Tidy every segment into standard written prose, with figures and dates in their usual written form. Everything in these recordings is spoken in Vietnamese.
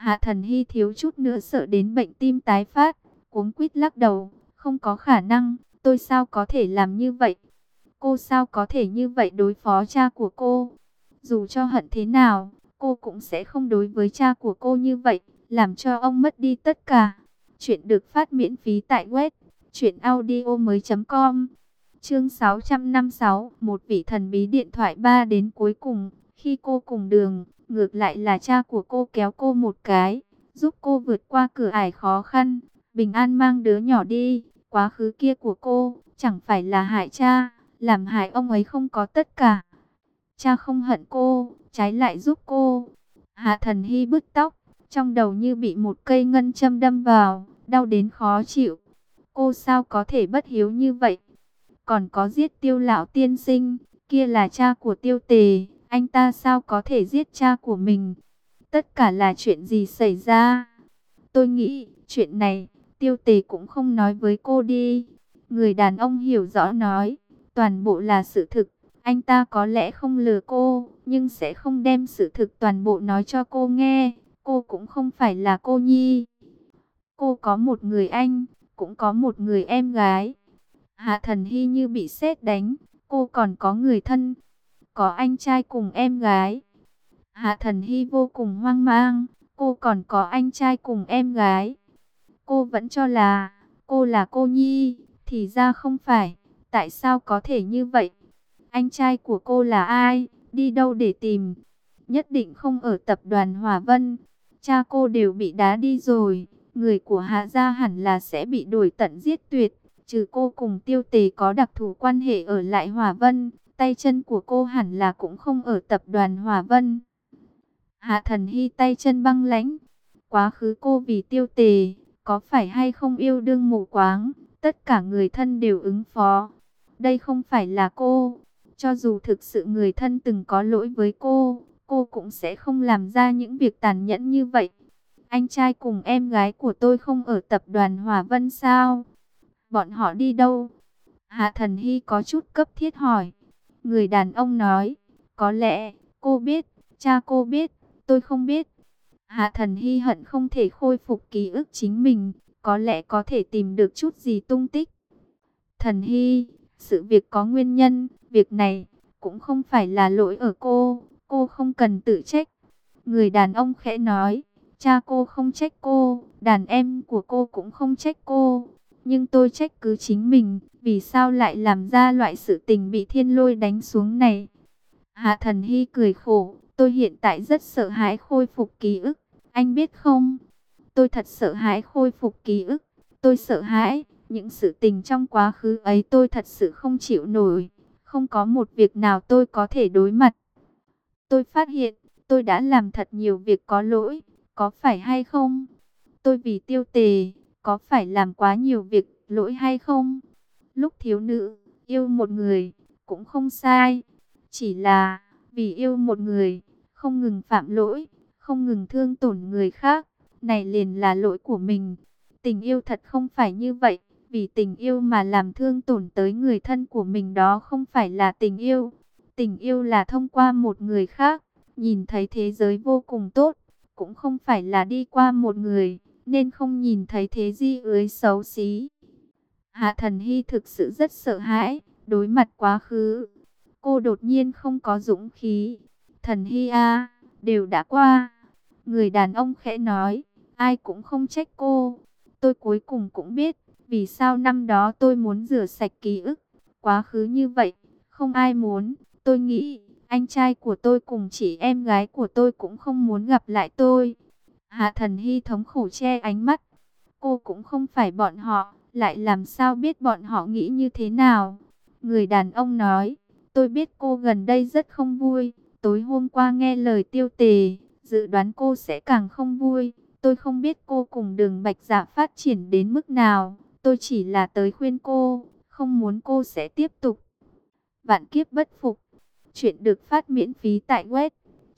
Hạ Thần Hy thiếu chút nữa sợ đến bệnh tim tái phát, cuống quýt lắc đầu, không có khả năng, tôi sao có thể làm như vậy? Cô sao có thể như vậy đối phó cha của cô? Dù cho hận thế nào, cô cũng sẽ không đối với cha của cô như vậy, làm cho ông mất đi tất cả. Chuyện được phát miễn phí tại web truyệnaudiomoi.com. Chương 656, một vị thần bí điện thoại 3 đến cuối cùng, khi cô cùng đường, ngược lại là cha của cô kéo cô một cái, giúp cô vượt qua cửa ải khó khăn, bình an mang đứa nhỏ đi. Quá khứ kia của cô, chẳng phải là hại cha, làm hại ông ấy không có tất cả. Cha không hận cô, trái lại giúp cô. Hạ Thần Hy bứt tóc, trong đầu như bị một cây ngân châm đâm vào, đau đến khó chịu. Cô sao có thể bất hiếu như vậy? Còn có giết Tiêu lão tiên sinh, kia là cha của Tiêu Tề, anh ta sao có thể giết cha của mình? Tất cả là chuyện gì xảy ra? Tôi nghĩ, chuyện này, Tiêu Tề cũng không nói với cô đi. Người đàn ông hiểu rõ nói, toàn bộ là sự thực. Anh ta có lẽ không lừa cô, nhưng sẽ không đem sự thực toàn bộ nói cho cô nghe. Cô cũng không phải là cô nhi. Cô có một người anh, cũng có một người em gái. Hạ Thần Hy như bị sét đánh, cô còn có người thân, có anh trai cùng em gái. Hạ Thần Hy vô cùng hoang mang, cô còn có anh trai cùng em gái. Cô vẫn cho là cô là cô nhi, thì ra không phải, tại sao có thể như vậy? Anh trai của cô là ai, đi đâu để tìm? Nhất định không ở tập đoàn Hòa Vân, cha cô đều bị đá đi rồi, người của Hạ gia hẳn là sẽ bị đuổi tận giết tuyệt. Trừ cô cùng Tiêu Tề có đặc thù quan hệ ở lại Hòa Vân, tay chân của cô hẳn là cũng không ở tập đoàn Hòa Vân. Hạ Thần Hy tay chân băng lãnh. Quá khứ cô vì Tiêu Tề, có phải hay không yêu đương mù quáng, tất cả người thân đều ứng phó. Đây không phải là cô. Cho dù thực sự người thân từng có lỗi với cô cũng sẽ không làm ra những việc tàn nhẫn như vậy. Anh trai cùng em gái của tôi không ở tập đoàn Hòa Vân sao? Bọn họ đi đâu? Hạ Thần Hy có chút cấp thiết hỏi. Người đàn ông nói, có lẽ, cô biết, cha cô biết, tôi không biết. Hạ Thần Hy hận không thể khôi phục ký ức chính mình, có lẽ có thể tìm được chút gì tung tích. Thần Hy, sự việc có nguyên nhân, việc này cũng không phải là lỗi ở cô không cần tự trách. Người đàn ông khẽ nói, cha cô không trách cô, đàn em của cô cũng không trách cô. Nhưng tôi trách cứ chính mình, vì sao lại làm ra loại sự tình bị thiên lôi đánh xuống này. Hạ Thần Hy cười khổ, tôi hiện tại rất sợ hãi khôi phục ký ức, anh biết không? Tôi thật sợ hãi khôi phục ký ức, tôi sợ hãi, những sự tình trong quá khứ ấy tôi thật sự không chịu nổi, không có một việc nào tôi có thể đối mặt. Tôi phát hiện, tôi đã làm thật nhiều việc có lỗi, có phải hay không? Tôi vì Tiêu Tề, có phải làm quá nhiều việc lỗi hay không? Lúc thiếu nữ, yêu một người, cũng không sai. Chỉ là, vì yêu một người, không ngừng phạm lỗi, không ngừng thương tổn người khác. Này liền là lỗi của mình. Tình yêu thật không phải như vậy. Vì tình yêu mà làm thương tổn tới người thân của mình đó không phải là tình yêu. Tình yêu là thông qua một người khác, nhìn thấy thế giới vô cùng tốt. Cũng không phải là đi qua một người, nên không nhìn thấy thế giới xấu xí. Hạ Thần Hy thực sự rất sợ hãi, đối mặt quá khứ. Cô đột nhiên không có dũng khí. Thần Hy à, đều đã qua. Người đàn ông khẽ nói, ai cũng không trách cô. Tôi cuối cùng cũng biết, vì sao năm đó tôi muốn rửa sạch ký ức. Quá khứ như vậy, không ai muốn. Tôi nghĩ, anh trai của tôi cùng chị em gái của tôi cũng không muốn gặp lại tôi. Hạ Thần Hy thống khổ che ánh mắt. Cô cũng không phải bọn họ, lại làm sao biết bọn họ nghĩ như thế nào. Người đàn ông nói, tôi biết cô gần đây rất không vui. Tối hôm qua nghe lời Tiêu Tề, dự đoán cô sẽ càng không vui. Tôi không biết cô cùng Đường Bạch Dạ phát triển đến mức nào. Tôi chỉ là tới khuyên cô, không muốn cô sẽ tiếp tục vạn kiếp bất phục. Chuyện được phát miễn phí tại web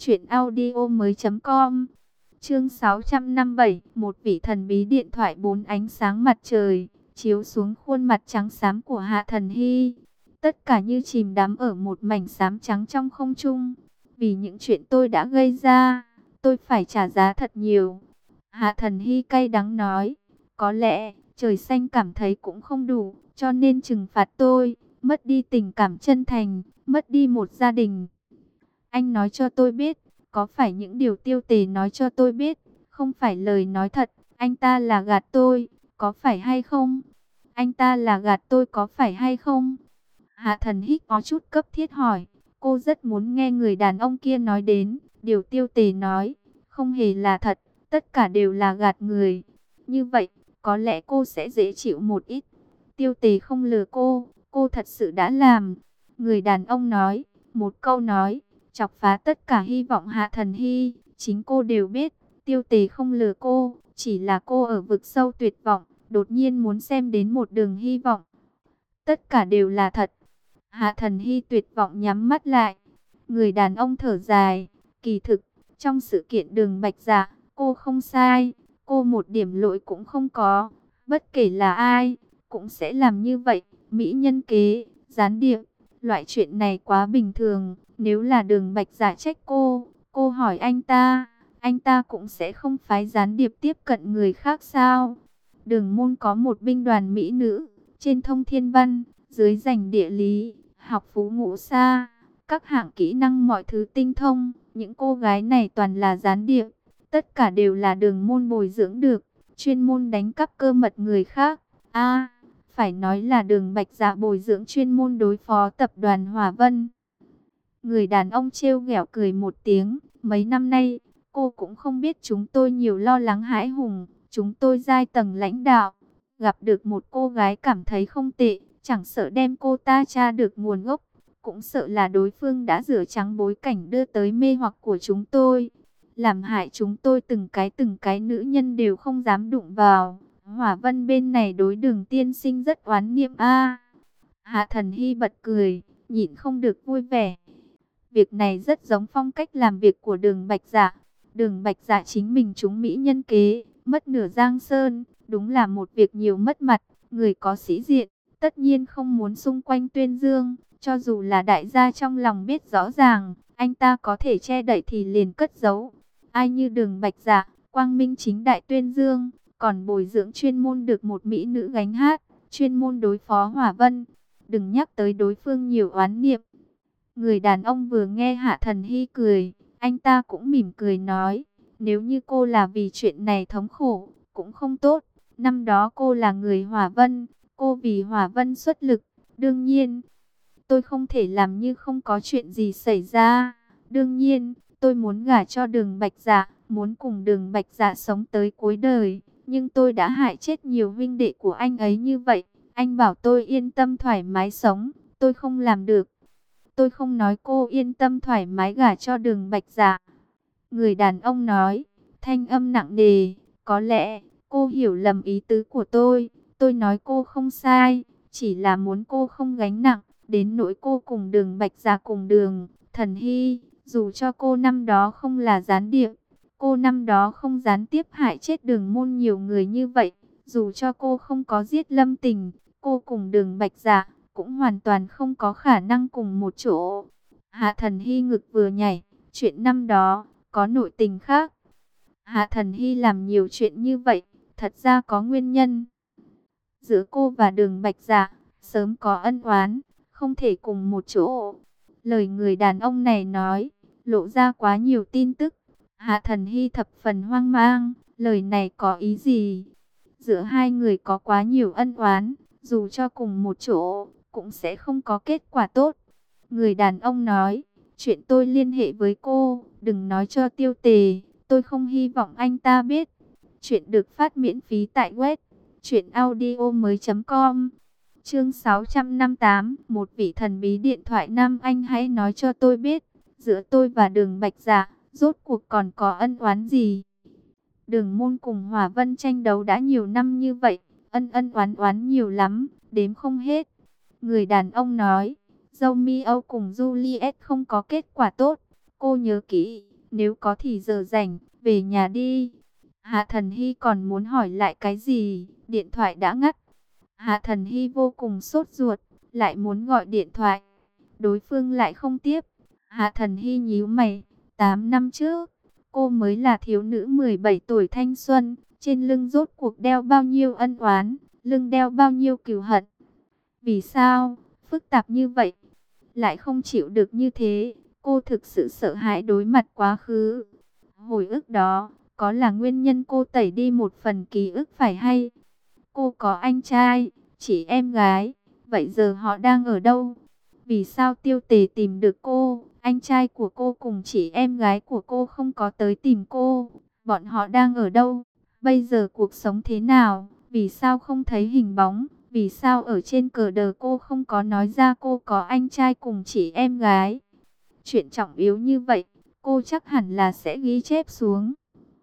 truyệnaudiomoi.com. Chương 657, một vị thần bí điện thoại 4 ánh sáng mặt trời chiếu xuống khuôn mặt trắng xám của Hạ Thần Hy. Tất cả như chìm đắm ở một mảnh xám trắng trong không trung. Vì những chuyện tôi đã gây ra, tôi phải trả giá thật nhiều. Hạ Thần Hy cay đắng nói, có lẽ trời xanh cảm thấy cũng không đủ, cho nên trừng phạt tôi, mất đi tình cảm chân thành, mất đi một gia đình. Anh nói cho tôi biết, có phải những điều Tiêu Tề nói cho tôi biết, không phải lời nói thật, anh ta là gạt tôi, có phải hay không? Anh ta là gạt tôi có phải hay không? Hạ Thần Hích có chút cấp thiết hỏi, cô rất muốn nghe người đàn ông kia nói đến, điều Tiêu Tề nói, không hề là thật, tất cả đều là gạt người. Như vậy, có lẽ cô sẽ dễ chịu một ít. Tiêu Tề không lừa cô thật sự đã làm. Người đàn ông nói, một câu nói, chọc phá tất cả hy vọng Hạ Thần Hy. Chính cô đều biết, Tiêu Tề không lừa cô, chỉ là cô ở vực sâu tuyệt vọng, đột nhiên muốn xem đến một đường hy vọng. Tất cả đều là thật. Hạ Thần Hy tuyệt vọng nhắm mắt lại. Người đàn ông thở dài, kỳ thực, trong sự kiện Đường Bạch Dạ, cô không sai, cô một điểm lỗi cũng không có. Bất kể là ai, cũng sẽ làm như vậy. Mỹ nhân kế, gián điệp, loại chuyện này quá bình thường. Nếu là Đường Bạch Dạ trách cô hỏi anh ta cũng sẽ không phái gián điệp tiếp cận người khác sao? Đường môn có một binh đoàn mỹ nữ, trên thông thiên văn, dưới giành địa lý, học phú ngũ xa, các hạng kỹ năng mọi thứ tinh thông. Những cô gái này toàn là gián điệp, tất cả đều là Đường môn bồi dưỡng được, chuyên môn đánh cắp cơ mật người khác. Phải nói là Đường Bạch Dạ bồi dưỡng chuyên môn đối phó tập đoàn Hòa Vân. Người đàn ông trêu ghẹo cười một tiếng, mấy năm nay, cô cũng không biết chúng tôi nhiều lo lắng hãi hùng, chúng tôi giai tầng lãnh đạo, gặp được một cô gái cảm thấy không tệ, chẳng sợ đem cô ta tra được nguồn gốc, cũng sợ là đối phương đã rửa trắng bối cảnh đưa tới mê hoặc của chúng tôi, làm hại chúng tôi từng cái nữ nhân đều không dám đụng vào. Hỏa Vân bên này đối Đường tiên sinh rất oán niệm Hạ Thần Hy bật cười, nhịn không được vui vẻ. Việc này rất giống phong cách làm việc của Đường Bạch Dạ. Đường Bạch Dạ chính mình trúng mỹ nhân kế, mất nửa Giang Sơn, đúng là một việc nhiều mất mặt. Người có sĩ diện, tất nhiên không muốn xung quanh tuyên dương, cho dù là đại gia trong lòng biết rõ ràng, anh ta có thể che đậy thì liền cất giấu. Ai như Đường Bạch Dạ, quang minh chính đại tuyên dương, còn bồi dưỡng chuyên môn được một mỹ nữ gánh hát, chuyên môn đối phó Hỏa Vân. Đừng nhắc tới đối phương nhiều oán niệm. Người đàn ông vừa nghe Hạ Thần Hy cười, anh ta cũng mỉm cười nói, nếu như cô là vì chuyện này thống khổ, cũng không tốt. Năm đó cô là người Hỏa Vân, cô vì Hỏa Vân xuất lực, đương nhiên, tôi không thể làm như không có chuyện gì xảy ra. Đương nhiên, tôi muốn gả cho Đường Bạch Dạ, muốn cùng Đường Bạch Dạ sống tới cuối đời, nhưng tôi đã hại chết nhiều huynh đệ của anh ấy như vậy. Anh bảo tôi yên tâm thoải mái sống, tôi không làm được. Tôi không nói cô yên tâm thoải mái gả cho Đường Bạch Dạ. Người đàn ông nói, thanh âm nặng nề, có lẽ cô hiểu lầm ý tứ của tôi. Tôi nói cô không sai, chỉ là muốn cô không gánh nặng, đến nỗi cô cùng Đường Bạch Dạ cùng đường. Thần Hy, dù cho cô năm đó không là gián điệp, cô năm đó không gián tiếp hại chết Đường môn nhiều người như vậy, dù cho cô không có giết Lâm Tình, cô cùng Đường Bạch Dạ cũng hoàn toàn không có khả năng cùng một chỗ. Hạ Thần Hy ngực vừa nhảy, chuyện năm đó, có nội tình khác. Hạ Thần Hy làm nhiều chuyện như vậy, thật ra có nguyên nhân. Giữa cô và Đường Bạch Dạ, sớm có ân oán, không thể cùng một chỗ. Lời người đàn ông này nói, lộ ra quá nhiều tin tức. Hạ Thần Hy thập phần hoang mang, lời này có ý gì? Giữa hai người có quá nhiều ân oán, dù cho cùng một chỗ, cũng sẽ không có kết quả tốt. Người đàn ông nói, chuyện tôi liên hệ với cô, đừng nói cho Tiêu Tề, tôi không hy vọng anh ta biết. Chuyện được phát miễn phí tại web truyệnaudiomoi.com. Chương 658, một vị thần bí điện thoại nam anh hãy nói cho tôi biết, giữa tôi và Đường Bạch Dạ, rốt cuộc còn có ân oán gì? Đường môn cùng Hỏa Vân tranh đấu đã nhiều năm như vậy, ân ân oán oán nhiều lắm, đếm không hết. Người đàn ông nói, Romeo cùng Juliet không có kết quả tốt. Cô nhớ kỹ, nếu có thì giờ rảnh, về nhà đi. Hạ Thần Hy còn muốn hỏi lại cái gì, điện thoại đã ngắt. Hạ Thần Hy vô cùng sốt ruột, lại muốn gọi điện thoại. Đối phương lại không tiếp. Hạ Thần Hy nhíu mày, 8 năm trước, Cô mới là thiếu nữ 17 tuổi thanh xuân, trên lưng rốt cuộc đeo bao nhiêu ân oán, lưng đeo bao nhiêu cừu hận. Vì sao, phức tạp như vậy, lại không chịu được như thế. Cô thực sự sợ hãi đối mặt quá khứ. Hồi ức đó, có là nguyên nhân cô tẩy đi một phần ký ức phải hay? Cô có anh trai, chị em gái, vậy giờ họ đang ở đâu? Vì sao Tiêu Tề tìm được cô, anh trai của cô cùng chị em gái của cô không có tới tìm cô? Bọn họ đang ở đâu? Bây giờ cuộc sống thế nào? Vì sao không thấy hình bóng? Vì sao ở trên cờ đờ cô không có nói ra cô có anh trai cùng chị em gái? Chuyện trọng yếu như vậy, cô chắc hẳn là sẽ ghi chép xuống.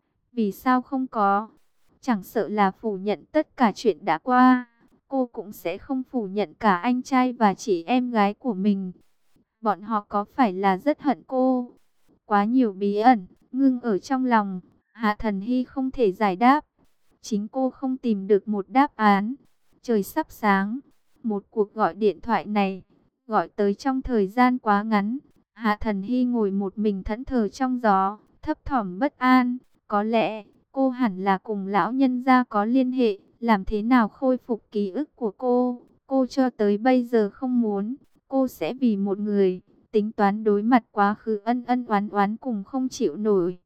Vì sao không có? Chẳng sợ là phủ nhận tất cả chuyện đã qua, cô cũng sẽ không phủ nhận cả anh trai và chị em gái của mình. Bọn họ có phải là rất hận cô? Quá nhiều bí ẩn, ngưng ở trong lòng, Hạ Thần Hy không thể giải đáp. Chính cô không tìm được một đáp án. Trời sắp sáng, một cuộc gọi điện thoại này, gọi tới trong thời gian quá ngắn. Hạ Thần Hy ngồi một mình thẫn thờ trong gió, thấp thỏm bất an. Có lẽ, cô hẳn là cùng lão nhân gia có liên hệ, làm thế nào khôi phục ký ức của cô. Cô cho tới bây giờ không muốn, cô sẽ vì một người, tính toán đối mặt quá khứ ân ân oán oán cùng không chịu nổi.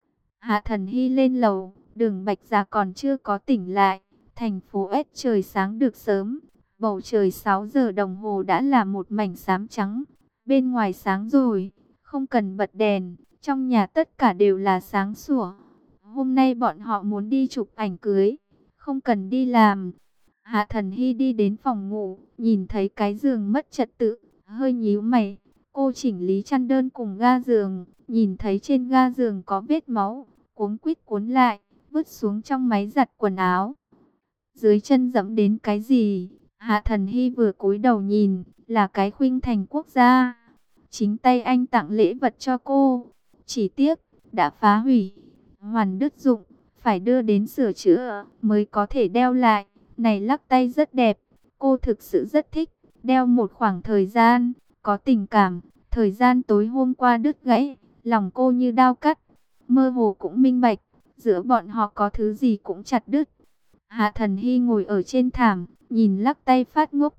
Hạ Thần Hy lên lầu, Đường Bạch Dạ còn chưa có tỉnh lại. Thành phố S trời sáng được sớm, bầu trời 6 giờ đồng hồ đã là một mảnh xám trắng. Bên ngoài sáng rồi, không cần bật đèn, trong nhà tất cả đều là sáng sủa. Hôm nay bọn họ muốn đi chụp ảnh cưới, không cần đi làm. Hạ Thần Hy đi đến phòng ngủ, nhìn thấy cái giường mất trật tự, hơi nhíu mày. Cô chỉnh lý chăn đơn cùng ga giường, nhìn thấy trên ga giường có vết máu, cuống quýt cuốn lại, vứt xuống trong máy giặt quần áo. Dưới chân dẫm đến cái gì? Hạ Thần Hy vừa cúi đầu nhìn, là cái khuynh thành quốc gia. Chính tay anh tặng lễ vật cho cô. Chỉ tiếc, đã phá hủy, hoàn đứt dụng, phải đưa đến sửa chữa mới có thể đeo lại. Này lắc tay rất đẹp, cô thực sự rất thích, đeo một khoảng thời gian, có tình cảm. Thời gian tối hôm qua đứt gãy, lòng cô như đao cắt, mơ hồ cũng minh bạch, giữa bọn họ có thứ gì cũng chặt đứt. Hạ Thần Hy ngồi ở trên thảm, nhìn lắc tay phát ngốc.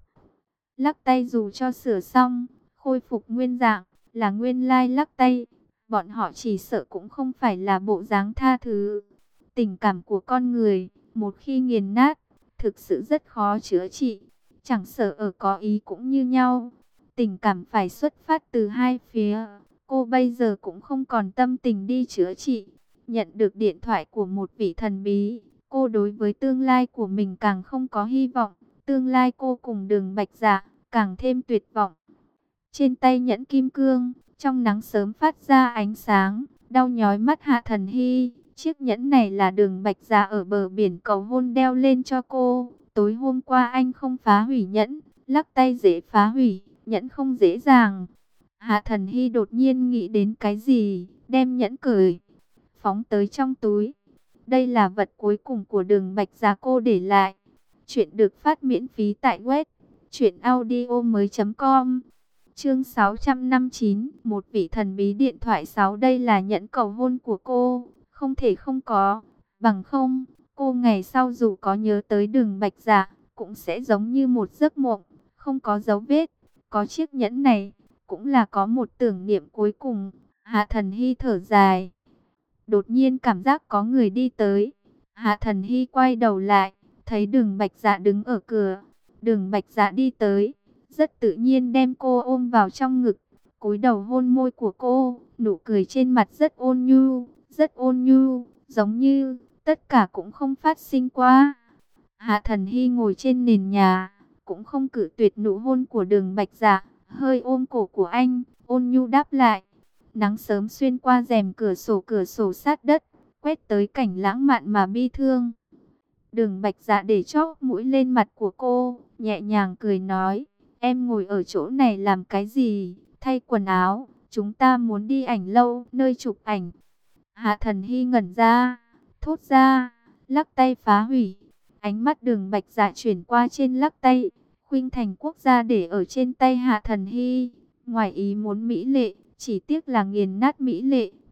Lắc tay dù cho sửa xong, khôi phục nguyên dạng, là nguyên lai lắc tay. Bọn họ chỉ sợ cũng không phải là bộ dáng tha thứ. Tình cảm của con người, một khi nghiền nát, thực sự rất khó chữa trị. Chẳng sợ ở có ý cũng như nhau. Tình cảm phải xuất phát từ hai phía. Cô bây giờ cũng không còn tâm tình đi chữa trị. Nhận được điện thoại của một vị thần bí, cô đối với tương lai của mình càng không có hy vọng. Tương lai cô cùng Đường Bạch Dạ càng thêm tuyệt vọng. Trên tay nhẫn kim cương, trong nắng sớm phát ra ánh sáng, đau nhói mắt Hạ Thần Hy. Chiếc nhẫn này là Đường Bạch Dạ ở bờ biển cầu hôn đeo lên cho cô. Tối hôm qua anh không phá hủy nhẫn, lắc tay dễ phá hủy, nhẫn không dễ dàng. Hạ Thần Hy đột nhiên nghĩ đến cái gì, đem nhẫn cởi, phóng tới trong túi. Đây là vật cuối cùng của Đường Bạch Dạ cô để lại. Chuyện được phát miễn phí tại web truyệnaudiomoi.com. Chương 659, một vị thần bí điện thoại 6. Đây là nhẫn cầu hôn của cô, không thể không có, bằng không, cô ngày sau dù có nhớ tới Đường Bạch Dạ, cũng sẽ giống như một giấc mộng, không có dấu vết. Có chiếc nhẫn này, cũng là có một tưởng niệm cuối cùng. Hạ Thần Hy thở dài. Đột nhiên cảm giác có người đi tới. Hạ Thần Hy quay đầu lại, thấy Đường Bạch Dạ đứng ở cửa. Đường Bạch Dạ đi tới, rất tự nhiên đem cô ôm vào trong ngực, cúi đầu hôn môi của cô, nụ cười trên mặt rất ôn nhu, giống như tất cả cũng không phát sinh qua. Hạ Thần Hy ngồi trên nền nhà, cũng không cự tuyệt nụ hôn của Đường Bạch Dạ, hơi ôm cổ của anh, ôn nhu đáp lại. Nắng sớm xuyên qua rèm cửa sổ sát đất, quét tới cảnh lãng mạn mà bi thương. Đường Bạch Dạ để chóp mũi lên mặt của cô, nhẹ nhàng cười nói, em ngồi ở chỗ này làm cái gì, thay quần áo, chúng ta muốn đi ảnh lâu, nơi chụp ảnh. Hạ Thần Hy ngẩn ra, thốt ra, lắc tay phá hủy. Ánh mắt Đường Bạch Dạ chuyển qua trên lắc tay, khuynh thành quốc gia để ở trên tay Hạ Thần Hy. Ngoài ý muốn mỹ lệ, chỉ tiếc là nghiền nát mỹ lệ,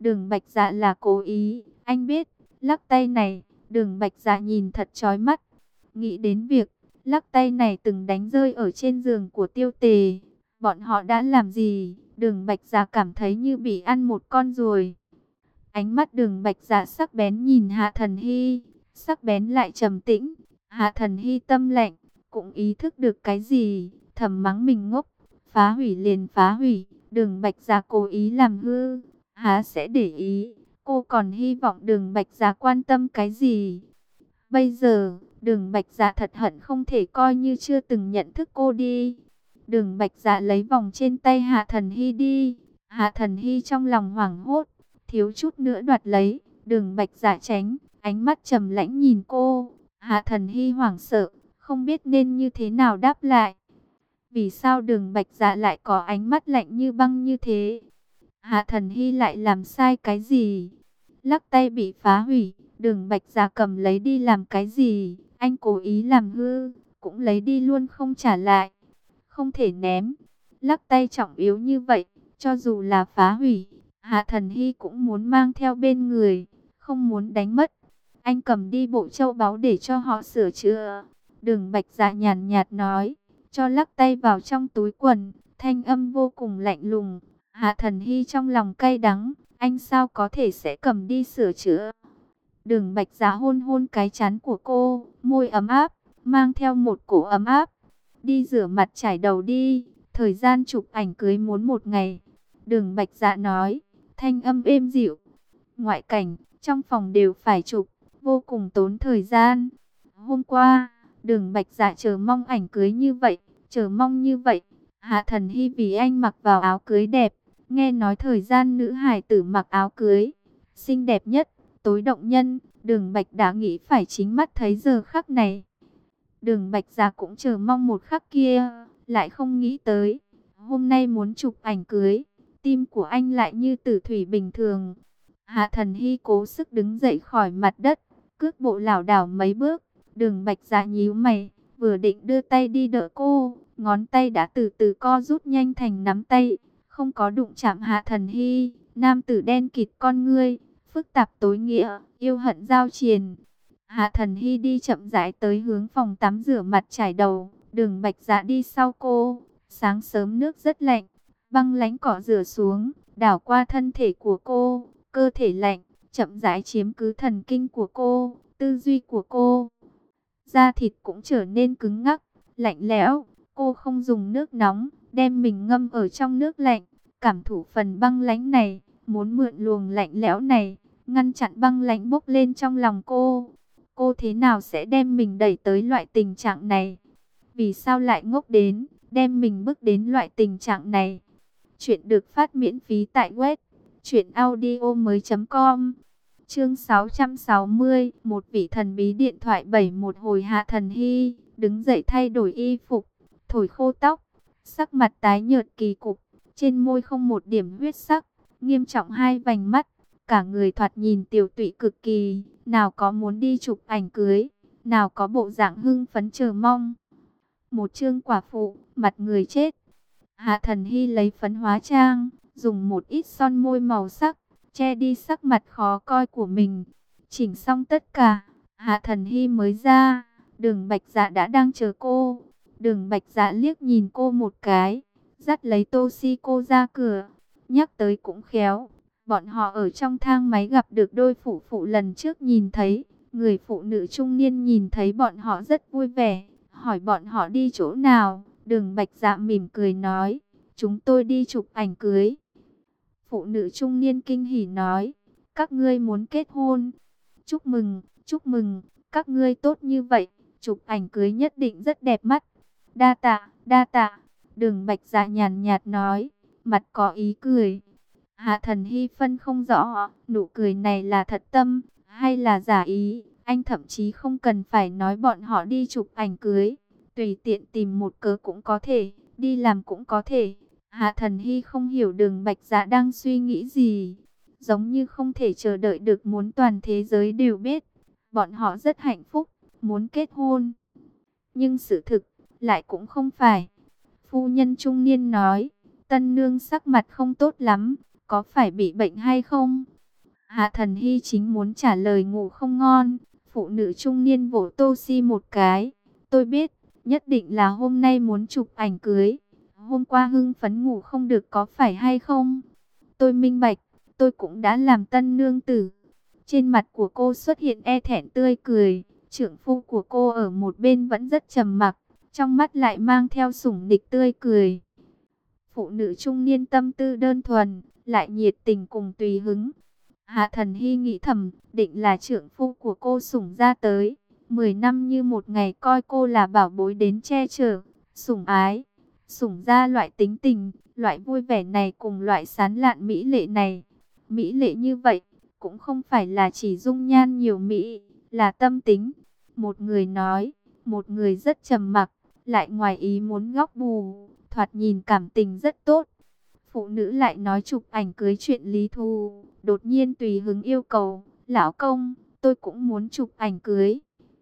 Đường Bạch Dạ là cố ý, anh biết. Lắc tay này, Đường Bạch Dạ nhìn thật chói mắt. Nghĩ đến việc lắc tay này từng đánh rơi ở trên giường của Tiêu Tề. Bọn họ đã làm gì? Đường Bạch Dạ cảm thấy như bị ăn một con ruồi. Ánh mắt Đường Bạch Dạ sắc bén nhìn Hạ Thần Hy, sắc bén lại trầm tĩnh. Hạ Thần Hy tâm lạnh, cũng ý thức được cái gì, thầm mắng mình ngốc. Phá hủy liền phá hủy, Đường Bạch Dạ cố ý làm hư, há sẽ để ý. Cô còn hy vọng Đường Bạch Dạ quan tâm cái gì? Bây giờ, Đường Bạch Dạ thật hận không thể coi như chưa từng nhận thức cô đi. Đường Bạch Dạ lấy vòng trên tay Hạ Thần Hy đi. Hạ Thần Hy trong lòng hoảng hốt, thiếu chút nữa đoạt lấy. Đường Bạch Dạ tránh, ánh mắt trầm lãnh nhìn cô. Hạ Thần Hy hoảng sợ, không biết nên như thế nào đáp lại. Vì sao Đường Bạch Dạ lại có ánh mắt lạnh như băng như thế? Hạ Thần Hy lại làm sai cái gì? Lắc tay bị phá hủy, Đường Bạch Dạ cầm lấy đi làm cái gì? Anh cố ý làm hư, cũng lấy đi luôn không trả lại. Không thể ném. Lắc tay trọng yếu như vậy, cho dù là phá hủy, Hạ Thần Hy cũng muốn mang theo bên người, không muốn đánh mất. Anh cầm đi bộ châu báu để cho họ sửa chữa. Đường Bạch Dạ nhàn nhạt nói, cho lắc tay vào trong túi quần, thanh âm vô cùng lạnh lùng. Hạ Thần Hy trong lòng cay đắng, anh sao có thể sẽ cầm đi sửa chữa. Đường Bạch Dạ hôn hôn cái trán của cô, môi ấm áp, mang theo một cổ ấm áp. Đi rửa mặt chải đầu đi, thời gian chụp ảnh cưới muốn 1 ngày. Đường Bạch Dạ nói, thanh âm êm dịu. Ngoại cảnh, trong phòng đều phải chụp, vô cùng tốn thời gian. Hôm qua, Đường Bạch Dạ chờ mong ảnh cưới như vậy, chờ mong như vậy. Hạ Thần Hy vì anh mặc vào áo cưới đẹp. Nghe nói thời gian nữ hài tử mặc áo cưới, xinh đẹp nhất, tối động nhân. Đường Bạch đã nghĩ phải chính mắt thấy giờ khắc này. Đường Bạch Dạ cũng chờ mong một khắc kia, lại không nghĩ tới. Hôm nay muốn chụp ảnh cưới, tim của anh lại như tử thủy bình thường. Hạ Thần Hy cố sức đứng dậy khỏi mặt đất, cước bộ lảo đảo mấy bước. Đường Bạch Dạ nhíu mày, vừa định đưa tay đi đỡ cô, ngón tay đã từ từ co rút nhanh thành nắm tay, không có đụng chạm Hạ Thần Hy. Nam tử đen kịt con ngươi, phức tạp tối nghĩa, yêu hận giao triền. Hạ Thần Hy đi chậm rãi tới hướng phòng tắm rửa mặt chải đầu. Đường Bạch Dạ đi sau cô. Sáng sớm nước rất lạnh, băng lánh cỏ rửa xuống, đảo qua thân thể của cô. Cơ thể lạnh, chậm rãi chiếm cứ thần kinh của cô, tư duy của cô. Da thịt cũng trở nên cứng ngắc, lạnh lẽo. Cô không dùng nước nóng, đem mình ngâm ở trong nước lạnh. Cảm thụ phần băng lánh này, muốn mượn luồng lạnh lẽo này, ngăn chặn băng lạnh bốc lên trong lòng cô. Cô thế nào sẽ đem mình đẩy tới loại tình trạng này? Vì sao lại ngốc đến, đem mình bước đến loại tình trạng này? Chuyện được phát miễn phí tại web truyệnaudiomoi.com. Chương 660, một vị thần bí điện thoại 71 hồi. Hạ Thần Hy đứng dậy thay đổi y phục, thổi khô tóc, sắc mặt tái nhợt kỳ cục, trên môi không một điểm huyết sắc, nghiêm trọng hai vành mắt, cả người thoạt nhìn tiều tụy cực kỳ, nào có muốn đi chụp ảnh cưới, nào có bộ dạng hưng phấn chờ mong. Một chương quả phụ, mặt người chết. Hạ Thần Hy lấy phấn hóa trang, dùng một ít son môi màu sắc, che đi sắc mặt khó coi của mình. Chỉnh xong tất cả, Hạ Thần Hy mới ra. Đường Bạch Dạ đã đang chờ cô. Đường Bạch Dạ liếc nhìn cô một cái, dắt lấy Toshiko ra cửa. Nhắc tới cũng khéo, bọn họ ở trong thang máy gặp được đôi phụ phụ lần trước nhìn thấy. Người phụ nữ trung niên nhìn thấy bọn họ rất vui vẻ, hỏi bọn họ đi chỗ nào. Đường Bạch Dạ mỉm cười nói, chúng tôi đi chụp ảnh cưới. Phụ nữ trung niên kinh hỉ nói, các ngươi muốn kết hôn. Chúc mừng, các ngươi tốt như vậy, chụp ảnh cưới nhất định rất đẹp mắt. Đa tạ. Đường Bạch Dạ nhàn nhạt nói, mặt có ý cười. Hạ Thần Hy phân không rõ, nụ cười này là thật tâm, hay là giả ý. Anh thậm chí không cần phải nói bọn họ đi chụp ảnh cưới, tùy tiện tìm một cớ cũng có thể, đi làm cũng có thể. Hạ Thần Hy không hiểu Đường Bạch Dạ đang suy nghĩ gì, giống như không thể chờ đợi được muốn toàn thế giới đều biết. Bọn họ rất hạnh phúc, muốn kết hôn. Nhưng sự thực lại cũng không phải. Phu nhân trung niên nói, tân nương sắc mặt không tốt lắm, có phải bị bệnh hay không? Hạ Thần Hy chính muốn trả lời ngủ không ngon, phụ nữ trung niên vỗ Tô Si một cái. Tôi biết, nhất định là hôm nay muốn chụp ảnh cưới. Hôm qua hưng phấn ngủ không được có phải hay không? Tôi minh bạch, tôi cũng đã làm tân nương tử. Trên mặt của cô xuất hiện e thẹn tươi cười. Trưởng phu của cô ở một bên vẫn rất trầm mặc, trong mắt lại mang theo sủng nịch tươi cười. Phụ nữ trung niên tâm tư đơn thuần, lại nhiệt tình cùng tùy hứng. Hạ Thần Hy nghĩ thầm, định là trưởng phu của cô sủng ra tới. 10 năm như một ngày coi cô là bảo bối đến che chở, sủng ái. Sủng ra loại tính tình, loại vui vẻ này cùng loại sán lạn mỹ lệ này. Mỹ lệ như vậy, cũng không phải là chỉ dung nhan nhiều mỹ, là tâm tính. Một người nói, một người rất trầm mặc, lại ngoài ý muốn góc bù, thoạt nhìn cảm tình rất tốt. Phụ nữ lại nói chụp ảnh cưới chuyện lý thú, đột nhiên tùy hứng yêu cầu, lão công, tôi cũng muốn chụp ảnh cưới.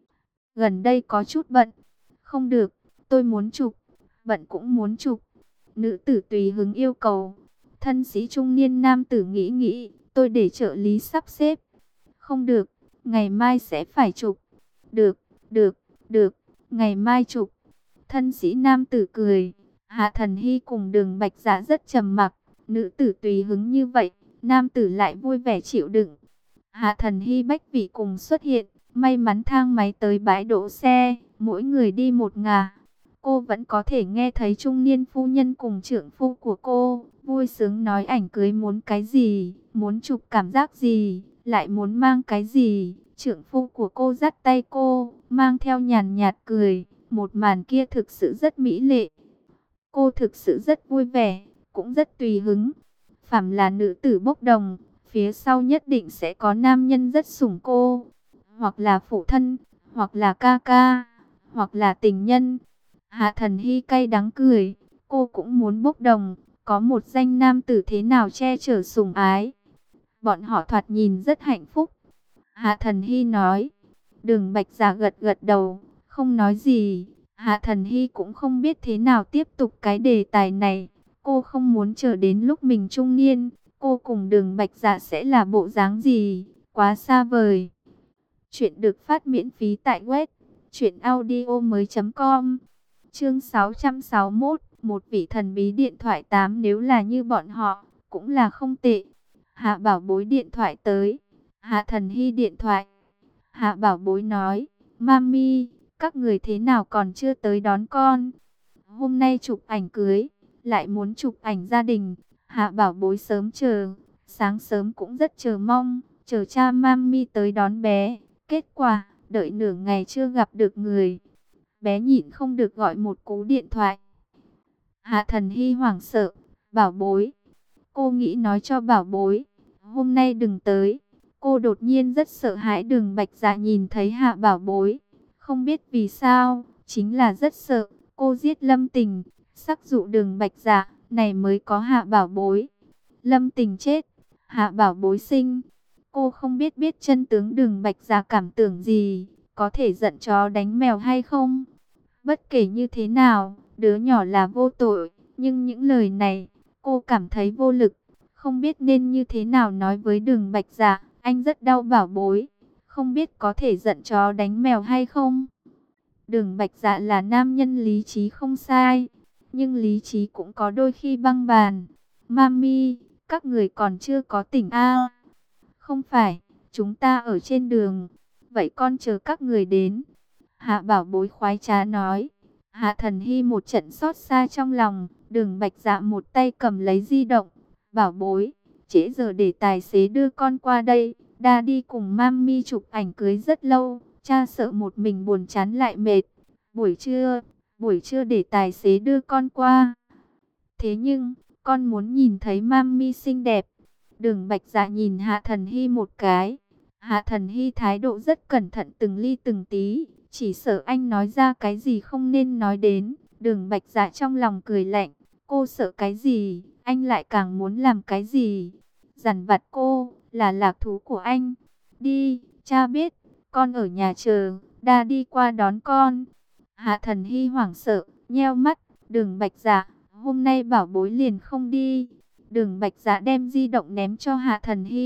Gần đây có chút bận, không được, tôi muốn chụp, bận cũng muốn chụp. Nữ tử tùy hứng yêu cầu, thân sĩ trung niên nam tử nghĩ nghĩ, tôi để trợ lý sắp xếp. Không được, ngày mai sẽ phải chụp. Được, được, được, ngày mai chụp. Thân sĩ nam tử cười. Hạ Thần Hy cùng Đường Bạch Dạ rất trầm mặc, nữ tử tùy hứng như vậy, nam tử lại vui vẻ chịu đựng. Hạ Thần Hy Bách Vị cùng xuất hiện, may mắn thang máy tới bãi đỗ xe, mỗi người đi một ngả. Cô vẫn có thể nghe thấy trung niên phu nhân cùng trưởng phu của cô, vui sướng nói ảnh cưới muốn cái gì, muốn chụp cảm giác gì, lại muốn mang cái gì. Trưởng phu của cô dắt tay cô, mang theo nhàn nhạt cười, một màn kia thực sự rất mỹ lệ. Cô thực sự rất vui vẻ, cũng rất tùy hứng. Phàm là nữ tử bốc đồng, phía sau nhất định sẽ có nam nhân rất sủng cô. Hoặc là phụ thân, hoặc là ca ca, hoặc là tình nhân. Hạ Thần Hy cay đắng cười, cô cũng muốn bốc đồng, có một danh nam tử thế nào che chở sủng ái. Bọn họ thoạt nhìn rất hạnh phúc. Hạ Thần Hy nói. Đường Bạch Dạ gật gật đầu, không nói gì. Hạ Thần Hy cũng không biết thế nào tiếp tục cái đề tài này. Cô không muốn chờ đến lúc mình trung niên, cô cùng Đường Bạch Dạ sẽ là bộ dáng gì, quá xa vời. Chuyện được phát miễn phí tại web truyệnaudiomoi.com. Chương 661, một vị thần bí điện thoại 8 nếu là như bọn họ, cũng là không tệ. Hạ Bảo Bối điện thoại tới. Hạ Thần Hy điện thoại. Hạ Bảo Bối nói, Mami, các người thế nào còn chưa tới đón con? Hôm nay chụp ảnh cưới, lại muốn chụp ảnh gia đình. Hạ Bảo Bối sớm chờ, sáng sớm cũng rất chờ mong, chờ cha Mami tới đón bé. Kết quả, đợi nửa ngày chưa gặp được người. Bé nhịn không được gọi một cú điện thoại. Hạ Thần Hy hoảng sợ, Bảo Bối. Cô nghĩ nói cho Bảo Bối, hôm nay đừng tới. Cô đột nhiên rất sợ hãi. Đường Bạch Dạ nhìn thấy Hạ Bảo Bối, không biết vì sao, chính là rất sợ. Cô giết Lâm Tình, sắc dụ Đường Bạch Dạ, này mới có Hạ Bảo Bối. Lâm Tình chết, Hạ Bảo Bối sinh. Cô không biết chân tướng Đường Bạch Dạ cảm tưởng gì, có thể giận chó đánh mèo hay không. Bất kể như thế nào, đứa nhỏ là vô tội, nhưng những lời này, cô cảm thấy vô lực, không biết nên như thế nào nói với Đường Bạch Dạ. Anh rất đau Bảo Bối, không biết có thể giận chó đánh mèo hay không. Đường Bạch Dạ là nam nhân lý trí không sai, nhưng lý trí cũng có đôi khi băng bàn. Mami, các người còn chưa có tỉnh à? Không phải, chúng ta ở trên đường. Vậy con chờ các người đến. Hạ Bảo Bối khoái trá nói. Hạ Thần Hy một trận xót xa trong lòng. Đường Bạch Dạ một tay cầm lấy di động. Bảo Bối, trễ giờ để tài xế đưa con qua đây. Daddy cùng Mami chụp ảnh cưới rất lâu. Cha sợ một mình buồn chán lại mệt. Buổi trưa để tài xế đưa con qua. Thế nhưng, con muốn nhìn thấy Mami xinh đẹp. Đường Bạch Dạ nhìn Hạ Thần Hy một cái. Hạ Thần Hy thái độ rất cẩn thận từng ly từng tí. Chỉ sợ anh nói ra cái gì không nên nói đến. Đường Bạch Dạ trong lòng cười lạnh. Cô sợ cái gì, anh lại càng muốn làm cái gì. Dằn vặt cô, là lạc thú của anh. Đi, cha biết, con ở nhà chờ, Daddy qua đón con. Hạ Thần Hy hoảng sợ, nheo mắt. Đường Bạch Dạ, hôm nay Bảo Bối liền không đi. Đường Bạch Dạ đem di động ném cho Hạ Thần Hy.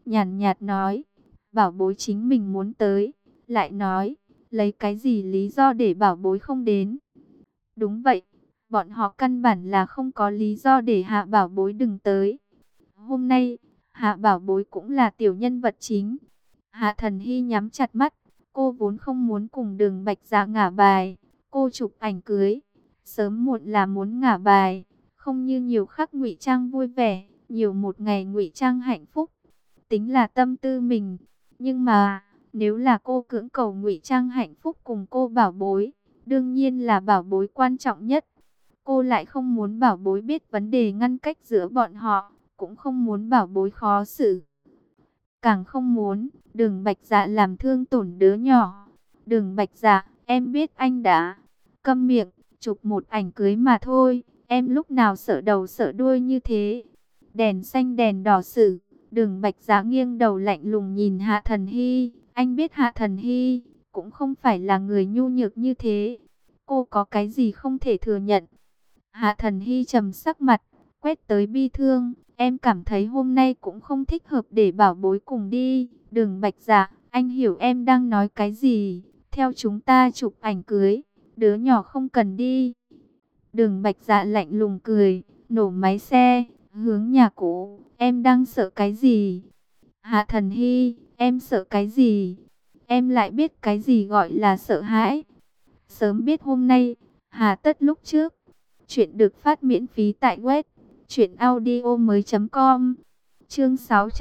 nhàn nhạt nói, bảo bối chính mình muốn tới, lại nói, lấy cái gì lý do để bảo bối không đến. Đúng vậy, bọn họ căn bản là không có lý do để Hạ bảo bối đừng tới. Hôm nay, Hạ bảo bối cũng là tiểu nhân vật chính. Hạ Thần Hy nhắm chặt mắt, cô vốn không muốn cùng Đường Bạch Dạ ngả bài. Cô chụp ảnh cưới, sớm muộn là muốn ngả bài, không như nhiều khắc ngụy trang vui vẻ, nhiều một ngày ngụy trang hạnh phúc. Tính là tâm tư mình, nhưng mà nếu là cô cưỡng cầu ngụy trang hạnh phúc cùng cô bảo bối, đương nhiên là bảo bối quan trọng nhất. Cô lại không muốn bảo bối biết vấn đề ngăn cách giữa bọn họ, cũng không muốn bảo bối khó xử. Càng không muốn Đường Bạch Dạ làm thương tổn đứa nhỏ. Đường Bạch Dạ, em biết anh đã. Câm miệng, chụp một ảnh cưới mà thôi, em lúc nào sợ đầu sợ đuôi như thế. Đèn xanh đèn đỏ xử, Đường Bạch Dạ nghiêng đầu lạnh lùng nhìn Hạ Thần Hy. Anh biết Hạ Thần Hy cũng không phải là người nhu nhược như thế. Cô có cái gì không thể thừa nhận? Hạ Thần Hy trầm sắc mặt, quét tới bi thương. Em cảm thấy hôm nay cũng không thích hợp để bảo bối cùng đi. Đường Bạch Dạ, anh hiểu em đang nói cái gì? Theo chúng ta chụp ảnh cưới, đứa nhỏ không cần đi. Đường Bạch Dạ lạnh lùng cười, nổ máy xe, hướng nhà cũ. Em đang sợ cái gì? Hạ Thần Hy, em sợ cái gì? Em lại biết cái gì gọi là sợ hãi? Sớm biết hôm nay, hà tất lúc trước. Chuyện được phát miễn phí tại web truyệnaudiomoi.com. Chương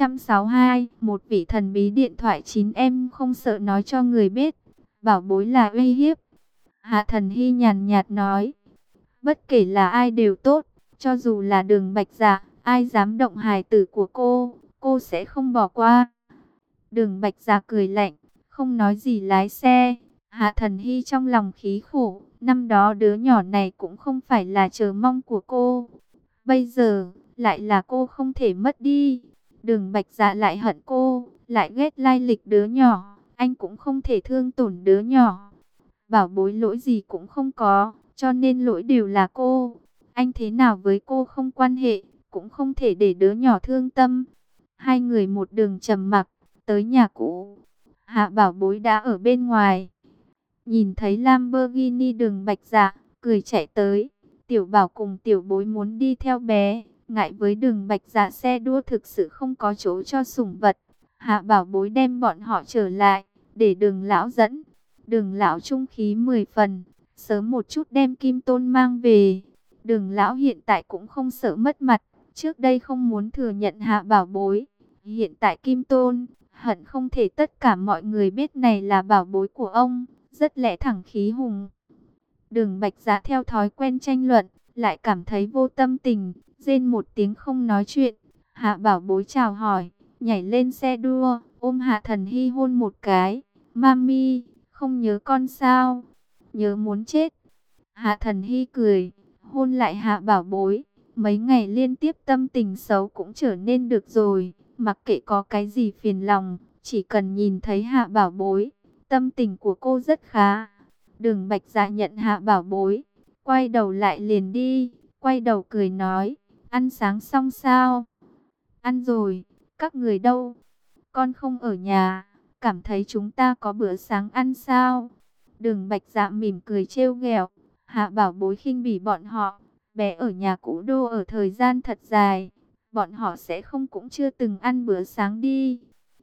662, một vị thần bí điện thoại 9 em không sợ nói cho người biết, bảo bối là uy hiếp. Hạ Thần Hy nhàn nhạt nói, bất kể là ai đều tốt, cho dù là Đường Bạch Dạ, ai dám động hài tử của cô sẽ không bỏ qua. Đường Bạch Dạ cười lạnh, không nói gì lái xe. Hạ Thần Hy trong lòng khí khổ, năm đó đứa nhỏ này cũng không phải là chờ mong của cô. Bây giờ, lại là cô không thể mất đi. Đường Bạch Dạ lại hận cô, lại ghét lai lịch đứa nhỏ, anh cũng không thể thương tổn đứa nhỏ. Bảo bối lỗi gì cũng không có, cho nên lỗi đều là cô. Anh thế nào với cô không quan hệ, cũng không thể để đứa nhỏ thương tâm. Hai người một đường trầm mặc, tới nhà cũ. Hạ bảo bối đã ở bên ngoài. Nhìn thấy Lamborghini Đường Bạch Dạ, cười chạy tới. Tiểu bảo cùng tiểu bối muốn đi theo bé. Ngại với Đường Bạch Dạ xe đua thực sự không có chỗ cho sủng vật. Hạ bảo bối đem bọn họ trở lại, để Đường lão dẫn. Đường lão trung khí 10 phần, sớm một chút đem Kim Tôn mang về. Đường lão hiện tại cũng không sợ mất mặt, trước đây không muốn thừa nhận Hạ bảo bối. Hiện tại Kim Tôn, hận không thể tất cả mọi người biết này là bảo bối của ông, rất lẽ thẳng khí hùng. Đường Bạch Dạ theo thói quen tranh luận, lại cảm thấy vô tâm tình, rên một tiếng không nói chuyện. Hạ bảo bối chào hỏi, nhảy lên xe đua, ôm Hạ Thần Hy hôn một cái. Mami, không nhớ con sao? Nhớ muốn chết. Hạ Thần Hy cười, hôn lại Hạ bảo bối. Mấy ngày liên tiếp tâm tình xấu cũng trở nên được rồi. Mặc kệ có cái gì phiền lòng, chỉ cần nhìn thấy Hạ bảo bối, tâm tình của cô rất khá. Đường Bạch Dạ nhận Hạ bảo bối, quay đầu lại liền đi, quay đầu cười nói, ăn sáng xong sao? Ăn rồi, các người đâu? Con không ở nhà, cảm thấy chúng ta có bữa sáng ăn sao? Đường Bạch Dạ mỉm cười trêu ghẹo. Hạ bảo bối khinh bỉ bọn họ, bé ở nhà cũ đô ở thời gian thật dài, bọn họ sẽ không cũng chưa từng ăn bữa sáng đi.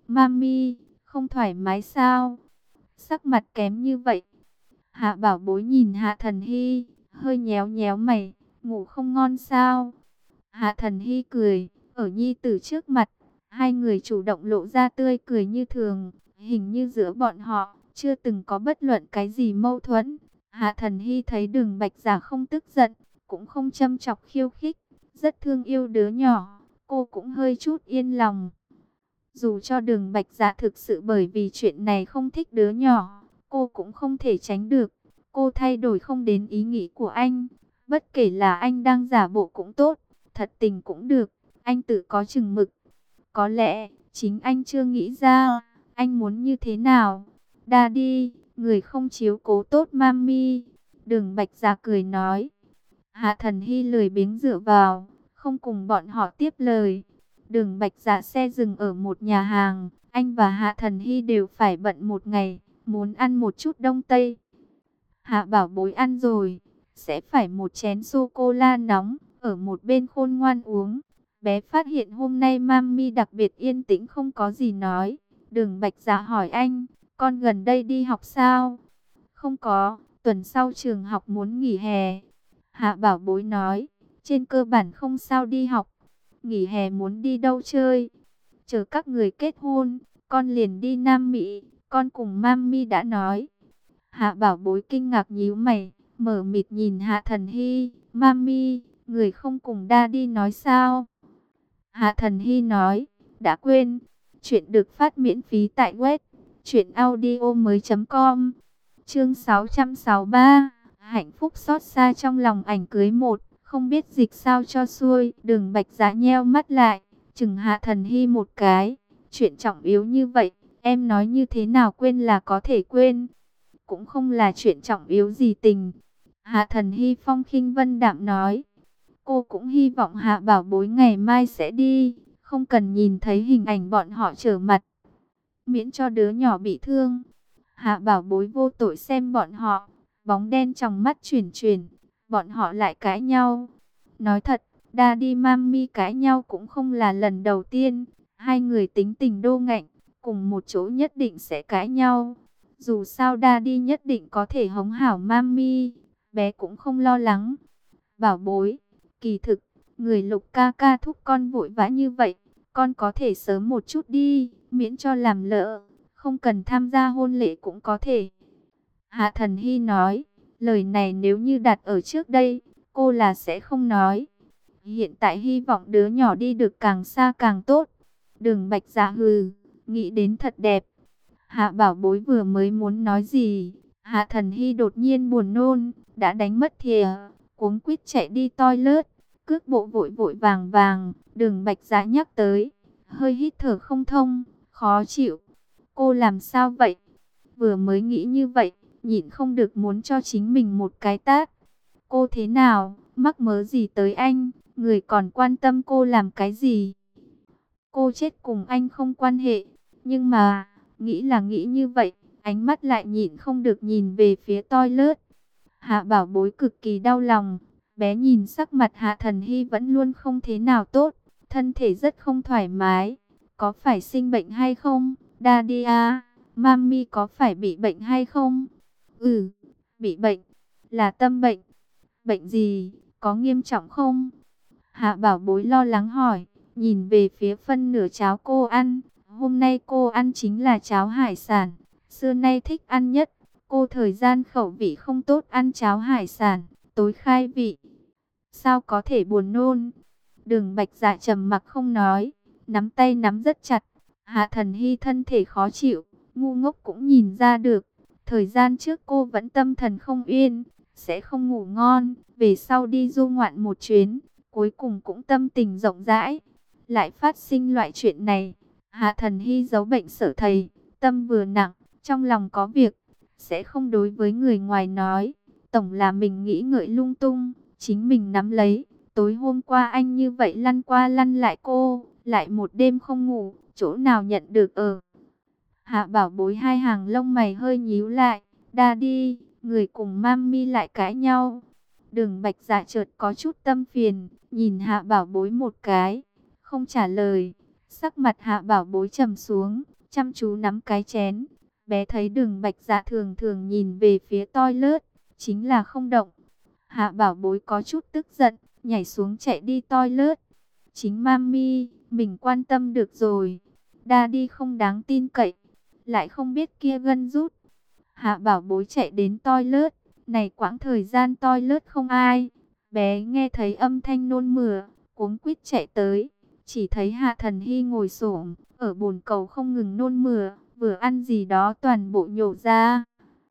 Mami, không thoải mái sao? Sắc mặt kém như vậy. Hạ bảo bối nhìn Hạ Thần Hy, hơi nhéo nhéo mày, ngủ không ngon sao? Hạ Thần Hy cười, ở nhi tử trước mặt, hai người chủ động lộ ra tươi cười như thường, hình như giữa bọn họ chưa từng có bất luận cái gì mâu thuẫn. Hạ Thần Hy thấy Đường Bạch Dạ không tức giận, cũng không châm chọc khiêu khích, rất thương yêu đứa nhỏ, cô cũng hơi chút yên lòng. Dù cho Đường Bạch Dạ thực sự bởi vì chuyện này không thích đứa nhỏ, cô cũng không thể tránh được. Cô thay đổi không đến ý nghĩ của anh, bất kể là anh đang giả bộ cũng tốt, thật tình cũng được, anh tự có chừng mực. Có lẽ, chính anh chưa nghĩ ra, anh muốn như thế nào. Daddy, người không chiếu cố tốt mami. Đường Bạch Dạ cười nói. Hạ Thần Hy lười biếng dựa vào, không cùng bọn họ tiếp lời. Đường Bạch Dạ xe dừng ở một nhà hàng, anh và Hạ Thần Hy đều phải bận một ngày, muốn ăn một chút Đông Tây. Hạ Bảo Bối ăn rồi, sẽ phải một chén sô-cô-la nóng, ở một bên khôn ngoan uống. Bé phát hiện hôm nay Mami đặc biệt yên tĩnh không có gì nói. Đường Bạch Dạ hỏi anh, con gần đây đi học sao? Không có, tuần sau trường học muốn nghỉ hè. Hạ Bảo Bối nói, trên cơ bản không sao đi học. Nghỉ hè muốn đi đâu chơi? Chờ các người kết hôn, con liền đi Nam Mỹ, con cùng Mami đã nói. Hạ Bảo Bối kinh ngạc nhíu mày, mở mịt nhìn Hạ Thần Hy, Mami, người không cùng Daddy nói sao? Hạ Thần Hy nói, đã quên, chuyện được phát miễn phí tại web truyệnaudiomoi.com. Chương 663, hạnh phúc xót xa trong lòng ảnh cưới một, không biết dịch sao cho xuôi. Đường Bạch Dạ nheo mắt lại, chừng Hạ Thần Hy một cái, chuyện trọng yếu như vậy, em nói như thế nào quên là có thể quên, cũng không là chuyện trọng yếu gì tình. Hạ Thần Hy phong khinh vân đạm nói, cô cũng hy vọng Hạ Bảo Bối ngày mai sẽ đi, không cần nhìn thấy hình ảnh bọn họ trở mặt, miễn cho đứa nhỏ bị thương. Hạ Bảo Bối vô tội xem bọn họ, bóng đen trong mắt chuyển chuyển, bọn họ lại cãi nhau. Nói thật, Daddy Mami cãi nhau cũng không là lần đầu tiên, hai người tính tình đô ngạnh, cùng một chỗ nhất định sẽ cãi nhau. Dù sao Daddy nhất định có thể hống hảo Mami, bé cũng không lo lắng. Bảo Bối, kỳ thực, người Lục ca ca thúc con vội vã như vậy, con có thể sớm một chút đi, miễn cho làm lỡ, không cần tham gia hôn lễ cũng có thể. Hạ Thần Hy nói, lời này nếu như đặt ở trước đây, cô là sẽ không nói. Hiện tại hy vọng đứa nhỏ đi được càng xa càng tốt. Đường Bạch Dạ hừ, nghĩ đến thật đẹp. Hạ Bảo Bối vừa mới muốn nói gì, Hạ Thần Hy đột nhiên buồn nôn, đã đánh mất thìa, cuống quýt chạy đi toilet, cước bộ vội vội vàng vàng. Đường Bạch Dạ nhắc tới, hơi hít thở không thông, khó chịu. Cô làm sao vậy? Vừa mới nghĩ như vậy, nhịn không được muốn cho chính mình một cái tát. Cô thế nào, mắc mớ gì tới anh, người còn quan tâm cô làm cái gì? Cô chết cùng anh không quan hệ, nhưng mà, nghĩ là nghĩ như vậy, ánh mắt lại nhịn không được nhìn về phía toilet. Hạ Bảo Bối cực kỳ đau lòng, bé nhìn sắc mặt Hạ Thần Hy vẫn luôn không thế nào tốt, thân thể rất không thoải mái. Có phải sinh bệnh hay không, Daddy à? Mami có phải bị bệnh hay không? Ừ, bị bệnh, là tâm bệnh. Bệnh gì, có nghiêm trọng không? Hạ Bảo Bối lo lắng hỏi, nhìn về phía phân nửa cháo cô ăn. Hôm nay cô ăn chính là cháo hải sản, xưa nay thích ăn nhất. Cô thời gian khẩu vị không tốt ăn cháo hải sản, tối khai vị. Sao có thể buồn nôn? Đường Bạch Dạ trầm mặc không nói, nắm tay nắm rất chặt. Hạ Thần Hy thân thể khó chịu, ngu ngốc cũng nhìn ra được. Thời gian trước cô vẫn tâm thần không yên, sẽ không ngủ ngon. Về sau đi du ngoạn một chuyến, cuối cùng cũng tâm tình rộng rãi. Lại phát sinh loại chuyện này. Hạ Thần Hy giấu bệnh sở thầy, tâm vừa nặng, trong lòng có việc, sẽ không đối với người ngoài nói. Tổng là mình nghĩ ngợi lung tung, chính mình nắm lấy. Tối hôm qua anh như vậy lăn qua lăn lại cô, lại một đêm không ngủ, chỗ nào nhận được ở. Hạ Bảo Bối hai hàng lông mày hơi nhíu lại, Daddy, người cùng Mami lại cãi nhau. Đường Bạch Dạ chợt có chút tâm phiền, nhìn Hạ Bảo Bối một cái, không trả lời. Sắc mặt Hạ Bảo Bối trầm xuống, chăm chú nắm cái chén. Bé thấy Đường Bạch Dạ thường thường nhìn về phía toilet, chính là không động. Hạ Bảo Bối có chút tức giận, nhảy xuống chạy đi toilet. Chính Mami, mình quan tâm được rồi. Daddy không đáng tin cậy, lại không biết kia gân rút. Hạ Bảo Bối chạy đến toilet, này quãng thời gian toilet không ai. Bé nghe thấy âm thanh nôn mửa, cuống quýt chạy tới, chỉ thấy Hạ Thần Hy ngồi xổm ở bồn cầu không ngừng nôn mửa, vừa ăn gì đó toàn bộ nhổ ra.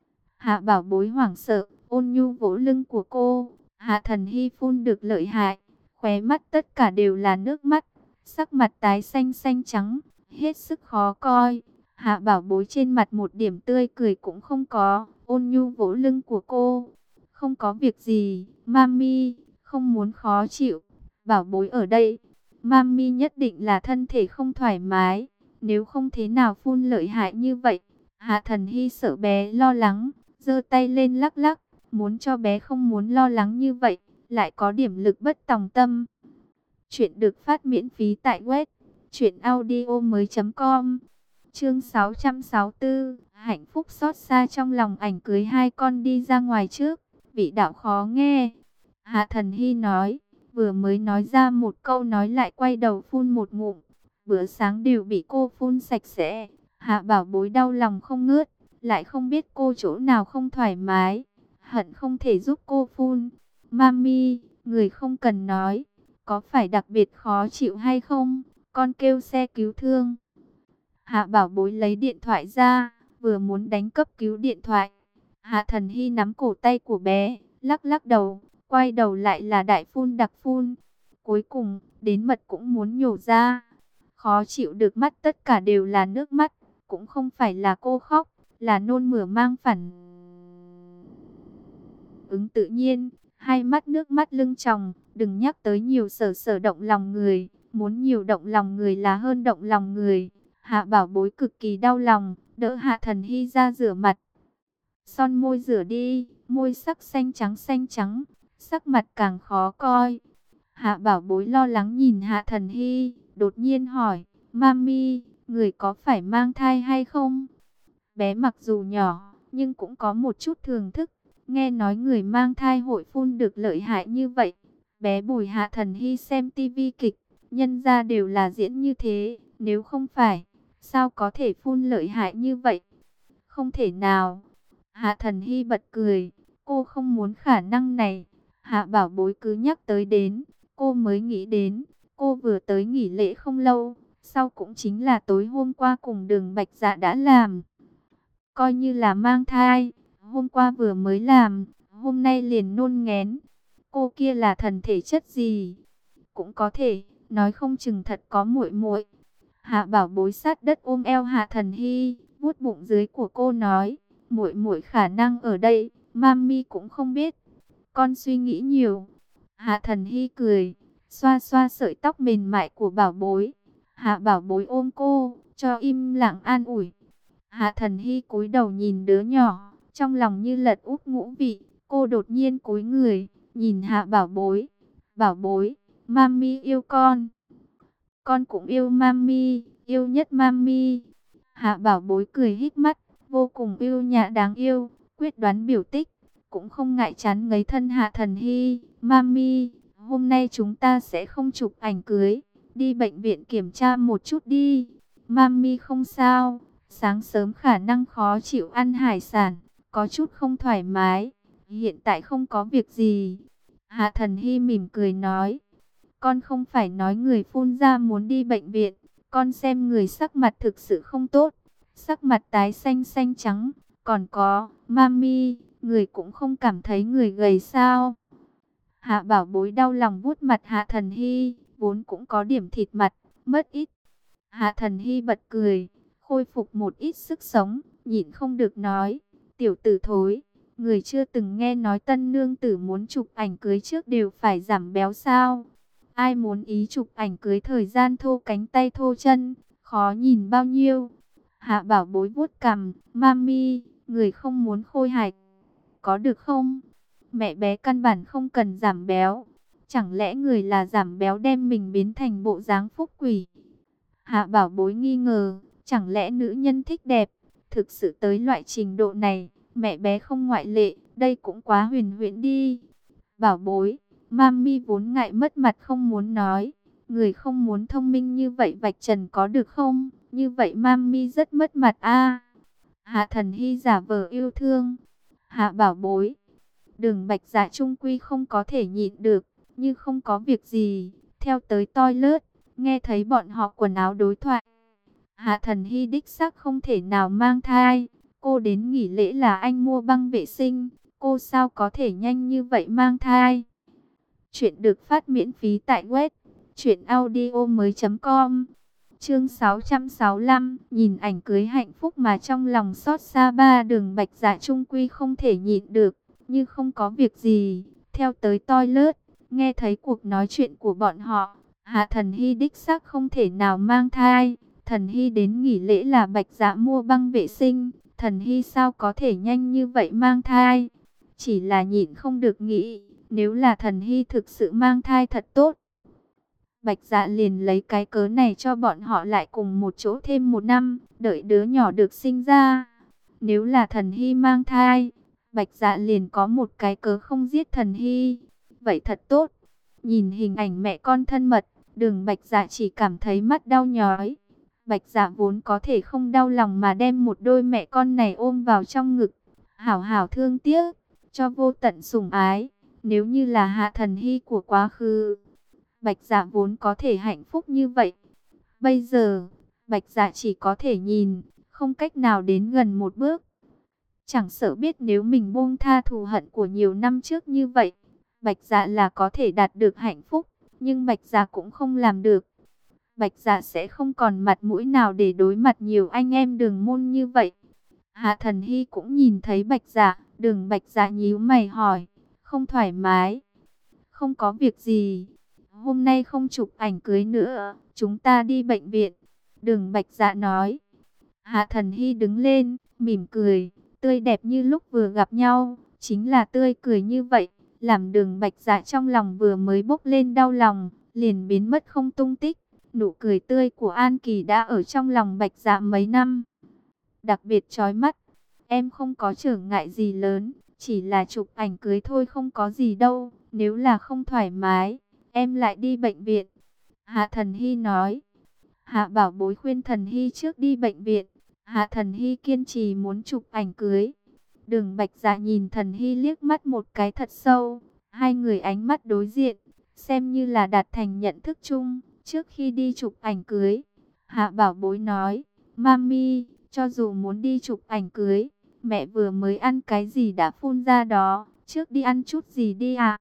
Hạ Bảo Bối hoảng sợ, ôn nhu vỗ lưng của cô. Hạ Thần Hy phun được lợi hại, khóe mắt tất cả đều là nước mắt, sắc mặt tái xanh xanh trắng, hết sức khó coi. Hạ Bảo Bối trên mặt một điểm tươi cười cũng không có, ôn nhu vỗ lưng của cô. Không có việc gì, Mami, không muốn khó chịu, Bảo Bối ở đây. Mami nhất định là thân thể không thoải mái, nếu không thế nào phun lợi hại như vậy. Hạ Thần Hy sợ bé lo lắng, giơ tay lên lắc lắc, muốn cho bé không muốn lo lắng như vậy, lại có điểm lực bất tòng tâm. Chuyện được phát miễn phí tại web truyệnaudiomoi.com. Chương 664, hạnh phúc xót xa trong lòng. Ảnh cưới hai con đi ra ngoài trước, vị đạo khó nghe. Hạ Thần Hy nói, vừa mới nói ra một câu nói lại quay đầu phun một ngụm. Bữa sáng đều bị cô phun sạch sẽ. Hạ Bảo Bối đau lòng không ngớt, lại không biết cô chỗ nào không thoải mái, hận không thể giúp cô phun. Mami, người không cần nói, có phải đặc biệt khó chịu hay không? Con kêu xe cứu thương. Hạ Bảo Bối lấy điện thoại ra, vừa muốn đánh cấp cứu điện thoại. Hạ Thần Hy nắm cổ tay của bé, lắc lắc đầu, quay đầu lại là đại phun đặc phun. Cuối cùng, đến mật cũng muốn nhổ ra. Khó chịu được mắt, tất cả đều là nước mắt. Cũng không phải là cô khóc, là nôn mửa mang phản ứng tự nhiên. Hai mắt nước mắt lưng tròng, đừng nhắc tới nhiều sở động lòng người. Muốn nhiều động lòng người là hơn động lòng người. Hạ Bảo Bối cực kỳ đau lòng, đỡ Hạ Thần Hy ra rửa mặt. Son môi rửa đi, môi sắc xanh trắng, sắc mặt càng khó coi. Hạ Bảo Bối lo lắng nhìn Hạ Thần Hy, đột nhiên hỏi, Mami, người có phải mang thai hay không? Bé mặc dù nhỏ, nhưng cũng có một chút thưởng thức. Nghe nói người mang thai hội phun được lợi hại như vậy. Bé bồi Hạ Thần Hy xem tivi kịch, nhân ra đều là diễn như thế. Nếu không phải, sao có thể phun lợi hại như vậy? Không thể nào. Hạ Thần Hy bật cười, cô không muốn khả năng này. Hạ Bảo Bối cứ nhắc tới đến, cô mới nghĩ đến. Cô vừa tới nghỉ lễ không lâu, sau cũng chính là tối hôm qua cùng Đường Bạch Dạ đã làm. Coi như là mang thai, hôm qua vừa mới làm, hôm nay liền nôn nghén. Cô kia là thần thể chất gì? Cũng có thể, nói không chừng thật có muội muội. Hạ Bảo Bối sát đất ôm eo Hạ Thần Hy, vuốt bụng dưới của cô nói, muội muội khả năng ở đây, Mami cũng không biết. Con suy nghĩ nhiều. Hạ Thần Hy cười, xoa xoa sợi tóc mềm mại của Bảo Bối. Hạ Bảo Bối ôm cô, cho im lặng an ủi. Hạ Thần Hy cúi đầu nhìn đứa nhỏ, trong lòng như lật úp ngũ vị. Cô đột nhiên cúi người, nhìn Hạ Bảo Bối. Bảo Bối, Mami yêu con. Con cũng yêu Mami, yêu nhất Mami. Hạ Bảo Bối cười híp mắt, vô cùng yêu nhã đáng yêu, quyết đoán biểu tích, cũng không ngại chán ngấy thân Hạ Thần Hy. Mami, hôm nay chúng ta sẽ không chụp ảnh cưới, đi bệnh viện kiểm tra một chút đi. Mami không sao, sáng sớm khả năng khó chịu ăn hải sản, có chút không thoải mái, hiện tại không có việc gì. Hạ Thần Hy mỉm cười nói, con không phải nói người phun ra muốn đi bệnh viện, con xem người sắc mặt thực sự không tốt, sắc mặt tái xanh xanh trắng, còn có, Mami, người cũng không cảm thấy người gầy sao? Hạ Bảo Bối đau lòng vuốt mặt Hạ Thần Hy, vốn cũng có điểm thịt mặt, mất ít. Hạ Thần Hy bật cười, khôi phục một ít sức sống, nhịn không được nói, tiểu tử thối, người chưa từng nghe nói tân nương tử muốn chụp ảnh cưới trước đều phải giảm béo sao? Ai muốn ý chụp ảnh cưới thời gian thô cánh tay thô chân, khó nhìn bao nhiêu? Hạ Bảo Bối vuốt cằm, Mami, người không muốn khôi hài, có được không? Mẹ bé căn bản không cần giảm béo. Chẳng lẽ người là giảm béo đem mình biến thành bộ dáng phúc quỷ? Hạ Bảo Bối nghi ngờ, chẳng lẽ nữ nhân thích đẹp? Thực sự tới loại trình độ này, mẹ bé không ngoại lệ, đây cũng quá huyền huyễn đi. Bảo Bối, Mami vốn ngại mất mặt không muốn nói. Người không muốn thông minh như vậy vạch trần có được không? Như vậy Mami rất mất mặt a. Hạ Thần Hy giả vờ yêu thương. Hạ Bảo Bối, Đường Bạch Dạ trung quy không có thể nhịn được, như không có việc gì, theo tới toilet, nghe thấy bọn họ quần áo đối thoại. Hạ Thần Hy đích xác không thể nào mang thai, cô đến nghỉ lễ là anh mua băng vệ sinh, cô sao có thể nhanh như vậy mang thai. Chuyện được phát miễn phí tại web truyệnaudiomoi.com. Chương 665, nhìn ảnh cưới hạnh phúc mà trong lòng xót xa. Ba Đường Bạch Dạ trung quy không thể nhịn được, như không có việc gì, theo tới toilet, nghe thấy cuộc nói chuyện của bọn họ, Hạ Thần Hy đích xác không thể nào mang thai. Thần Hy đến nghỉ lễ là Bạch Dạ mua băng vệ sinh. Thần Hy sao có thể nhanh như vậy mang thai? Chỉ là nhịn không được nghĩ, nếu là Thần Hy thực sự mang thai thật tốt. Bạch Dạ liền lấy cái cớ này cho bọn họ lại cùng một chỗ thêm 1 năm, đợi đứa nhỏ được sinh ra. Nếu là Thần Hy mang thai, Bạch Dạ liền có một cái cớ không giết Thần Hy. Vậy thật tốt. Nhìn hình ảnh mẹ con thân mật, Đường Bạch Dạ chỉ cảm thấy mắt đau nhói. Bạch Dạ vốn có thể không đau lòng mà đem một đôi mẹ con này ôm vào trong ngực, hảo hảo thương tiếc, cho vô tận sủng ái. Nếu như là Hạ Thần Hy của quá khứ, Bạch Dạ vốn có thể hạnh phúc như vậy. Bây giờ, Bạch Dạ chỉ có thể nhìn, không cách nào đến gần một bước. Chẳng sợ biết nếu mình buông tha thù hận của nhiều năm trước như vậy, Bạch Dạ là có thể đạt được hạnh phúc, nhưng Bạch Dạ cũng không làm được. Bạch Dạ sẽ không còn mặt mũi nào để đối mặt nhiều anh em Đường môn như vậy. Hạ Thần Hy cũng nhìn thấy Bạch Dạ, Đường Bạch Dạ nhíu mày hỏi, không thoải mái? Không có việc gì. Hôm nay không chụp ảnh cưới nữa, chúng ta đi bệnh viện. Đường Bạch Dạ nói. Hạ Thần Hy đứng lên, mỉm cười, tươi đẹp như lúc vừa gặp nhau. Chính là tươi cười như vậy, làm Đường Bạch Dạ trong lòng vừa mới bốc lên đau lòng, liền biến mất không tung tích. Nụ cười tươi của An Kỳ đã ở trong lòng Bạch Dạ mấy năm, đặc biệt chói mắt. Em không có trở ngại gì lớn, chỉ là chụp ảnh cưới thôi, không có gì đâu. Nếu là không thoải mái, em lại đi bệnh viện. Hạ Thần Hy nói. Hạ Bảo Bối khuyên Thần Hy trước đi bệnh viện. Hạ Thần Hy kiên trì muốn chụp ảnh cưới. Đường Bạch Dạ nhìn Thần Hy liếc mắt một cái thật sâu. Hai người ánh mắt đối diện, xem như là đạt thành nhận thức chung. Trước khi đi chụp ảnh cưới, Hạ Bảo Bối nói, Mami, cho dù muốn đi chụp ảnh cưới, mẹ vừa mới ăn cái gì đã phun ra đó, trước đi ăn chút gì đi ạ.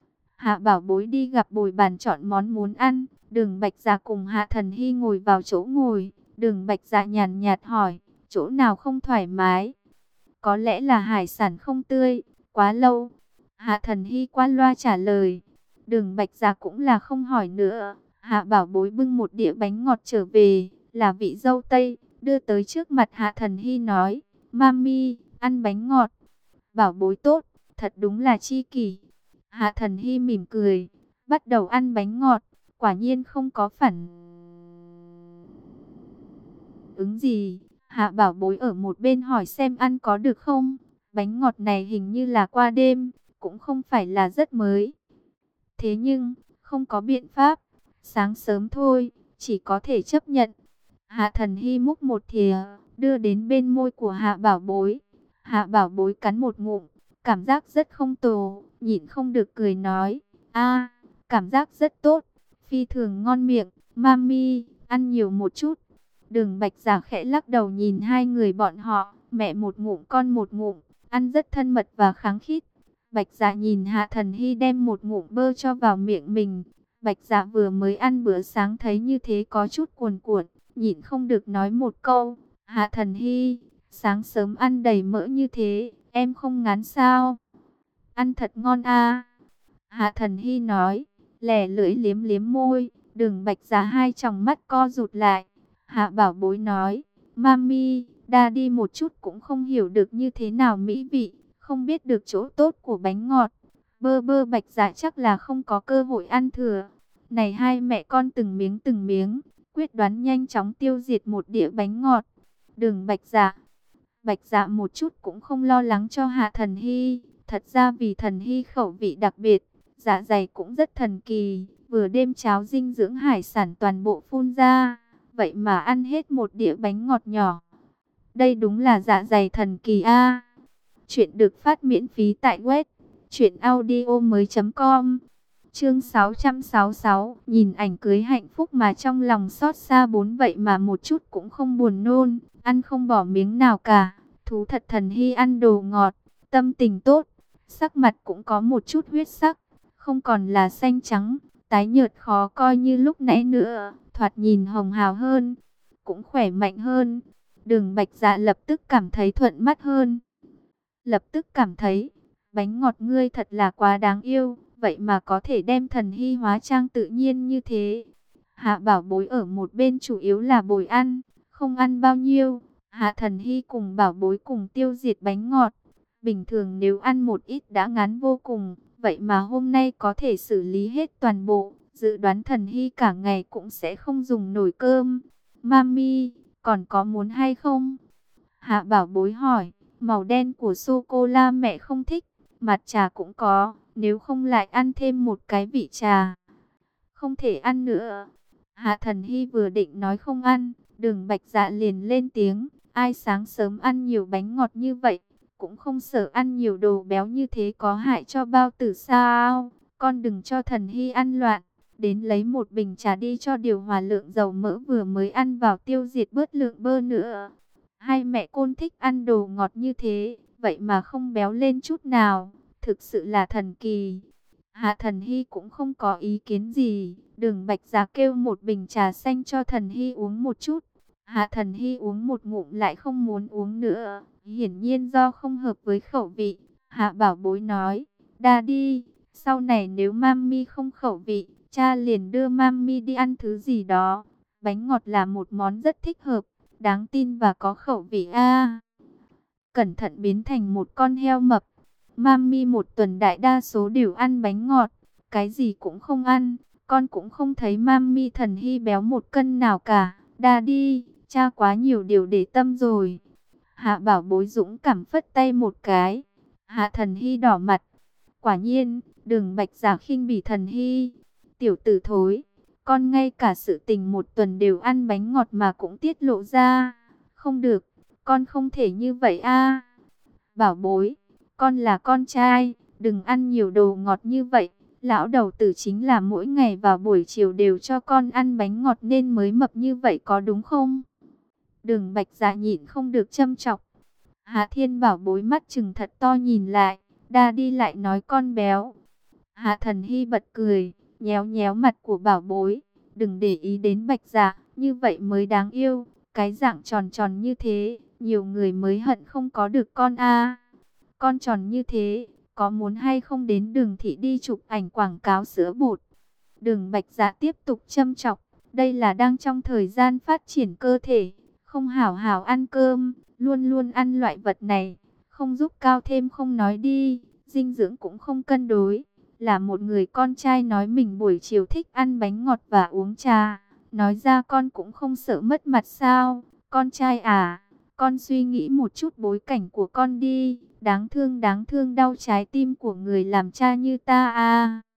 Hạ Bảo Bối đi gặp bồi bàn chọn món muốn ăn. Đường Bạch Dạ cùng Hạ Thần Hy ngồi vào chỗ ngồi. Đường Bạch Dạ nhàn nhạt hỏi, chỗ nào không thoải mái? Có lẽ là hải sản không tươi, quá lâu. Hạ Thần Hy qua loa trả lời. Đường Bạch Dạ cũng là không hỏi nữa. Hạ Bảo Bối bưng một đĩa bánh ngọt trở về, là vị dâu tây, đưa tới trước mặt Hạ Thần Hy nói, Mami, ăn bánh ngọt. Bảo Bối tốt, thật đúng là chi kỷ. Hạ Thần Hy mỉm cười, bắt đầu ăn bánh ngọt, quả nhiên không có phản ứng gì. Hạ Bảo Bối ở một bên hỏi xem ăn có được không. Bánh ngọt này hình như là qua đêm, cũng không phải là rất mới. Thế nhưng, không có biện pháp, sáng sớm thôi, chỉ có thể chấp nhận. Hạ Thần Hy múc một thìa, đưa đến bên môi của Hạ Bảo Bối. Hạ Bảo Bối cắn một ngụm, cảm giác rất không tồi, nhịn không được cười nói, a, cảm giác rất tốt, phi thường ngon miệng, Mami, ăn nhiều một chút. Đường Bạch Dạ khẽ lắc đầu nhìn hai người bọn họ, mẹ một ngụm con một ngụm, ăn rất thân mật và kháng khít. Bạch Dạ nhìn Hạ Thần Hy đem một ngụm bơ cho vào miệng mình. Bạch Dạ vừa mới ăn bữa sáng thấy như thế có chút cuồn cuộn, nhịn không được nói một câu, Hạ Thần Hy, sáng sớm ăn đầy mỡ như thế, em không ngán sao? Ăn thật ngon a. Hạ Thần Hy nói, lẻ lưỡi liếm liếm môi. Đường Bạch Dạ hai tròng mắt co rụt lại. Hạ Bảo Bối nói, Mami, đa đi một chút cũng không hiểu được như thế nào mỹ vị, không biết được chỗ tốt của bánh ngọt. Bơ bơ Bạch Dạ chắc là không có cơ hội ăn thừa. Này hai mẹ con từng miếng, quyết đoán nhanh chóng tiêu diệt một đĩa bánh ngọt. Đường Bạch Dạ một chút cũng không lo lắng cho Hạ Thần Hy. Thật ra vì Thần Hy khẩu vị đặc biệt, dạ dày cũng rất thần kỳ. Vừa đêm cháo dinh dưỡng hải sản toàn bộ phun ra, vậy mà ăn hết một đĩa bánh ngọt nhỏ. Đây đúng là dạ dày thần kỳ a. Chuyện được phát miễn phí tại web truyệnaudiomoi.com. Chương 666, nhìn ảnh cưới hạnh phúc mà trong lòng xót xa bốn, vậy mà một chút cũng không buồn nôn, ăn không bỏ miếng nào cả. Thú thật Thần Hy ăn đồ ngọt, tâm tình tốt, sắc mặt cũng có một chút huyết sắc, không còn là xanh trắng, tái nhợt khó coi như lúc nãy nữa, thoạt nhìn hồng hào hơn, cũng khỏe mạnh hơn. Đường Bạch Dạ lập tức cảm thấy thuận mắt hơn. Lập tức cảm thấy, bánh ngọt ngươi thật là quá đáng yêu, vậy mà có thể đem Thần Hy hóa trang tự nhiên như thế. Hạ Bảo Bối ở một bên chủ yếu là bồi ăn, không ăn bao nhiêu. Hạ Thần Hy cùng Bảo Bối cùng tiêu diệt bánh ngọt. Bình thường nếu ăn một ít đã ngán vô cùng, vậy mà hôm nay có thể xử lý hết toàn bộ. Dự đoán Thần Hy cả ngày cũng sẽ không dùng nổi cơm. Mami, còn có muốn hay không? Hạ Bảo Bối hỏi, màu đen của sô-cô-la mẹ không thích, mặt trà cũng có, nếu không lại ăn thêm một cái vị trà. Không thể ăn nữa. Hạ Thần Hy vừa định nói không ăn, Đường Bạch Dạ liền lên tiếng, ai sáng sớm ăn nhiều bánh ngọt như vậy, cũng không sợ ăn nhiều đồ béo như thế có hại cho bao tử sao? Con đừng cho Thần Hy ăn loạn, đến lấy một bình trà đi cho điều hòa lượng dầu mỡ vừa mới ăn vào tiêu diệt bớt lượng bơ nữa. Hai mẹ con thích ăn đồ ngọt như thế, vậy mà không béo lên chút nào, thực sự là thần kỳ. Hạ Thần Hy cũng không có ý kiến gì, Đường Bạch Dạ kêu một bình trà xanh cho Thần Hy uống một chút. Hạ Thần Hy uống một ngụm lại không muốn uống nữa, hiển nhiên do không hợp với khẩu vị. Hạ Bảo Bối nói, Daddy, sau này nếu Mami không khẩu vị, cha liền đưa Mami đi ăn thứ gì đó. Bánh ngọt là một món rất thích hợp, đáng tin và có khẩu vị a. Cẩn thận biến thành một con heo mập. Mami một tuần đại đa số đều ăn bánh ngọt, cái gì cũng không ăn. Con cũng không thấy Mami Thần Hy béo một cân nào cả. Daddy, cha quá nhiều điều để tâm rồi. Hạ Bảo Bối dũng cảm phất tay một cái. Hạ Thần Hy đỏ mặt. Quả nhiên, Đường Bạch Dạ khinh bỉ Thần Hy. Tiểu tử thối, con ngay cả sự tình một tuần đều ăn bánh ngọt mà cũng tiết lộ ra. Không được, con không thể như vậy a. Bảo Bối, con là con trai, đừng ăn nhiều đồ ngọt như vậy. Lão đầu tử chính là mỗi ngày vào buổi chiều đều cho con ăn bánh ngọt nên mới mập như vậy có đúng không? Đường Bạch Dạ nhịn không được châm chọc. Hạ Thiên Bảo Bối mắt trừng thật to nhìn lại, Daddy lại nói con béo. Hạ Thần Hy bật cười, nhéo nhéo mặt của Bảo Bối. Đừng để ý đến Bạch Dạ, như vậy mới đáng yêu. Cái dạng tròn tròn như thế, nhiều người mới hận không có được con a. Con tròn như thế, có muốn hay không đến Đường thị đi chụp ảnh quảng cáo sữa bột? Đường Bạch Dạ tiếp tục châm chọc, đây là đang trong thời gian phát triển cơ thể, không hảo hảo ăn cơm, luôn luôn ăn loại vật này, không giúp cao thêm không nói đi, dinh dưỡng cũng không cân đối. Là một người con trai nói mình buổi chiều thích ăn bánh ngọt và uống trà, nói ra con cũng không sợ mất mặt sao? Con trai à, con suy nghĩ một chút bối cảnh của con đi, đáng thương đau trái tim của người làm cha như ta à.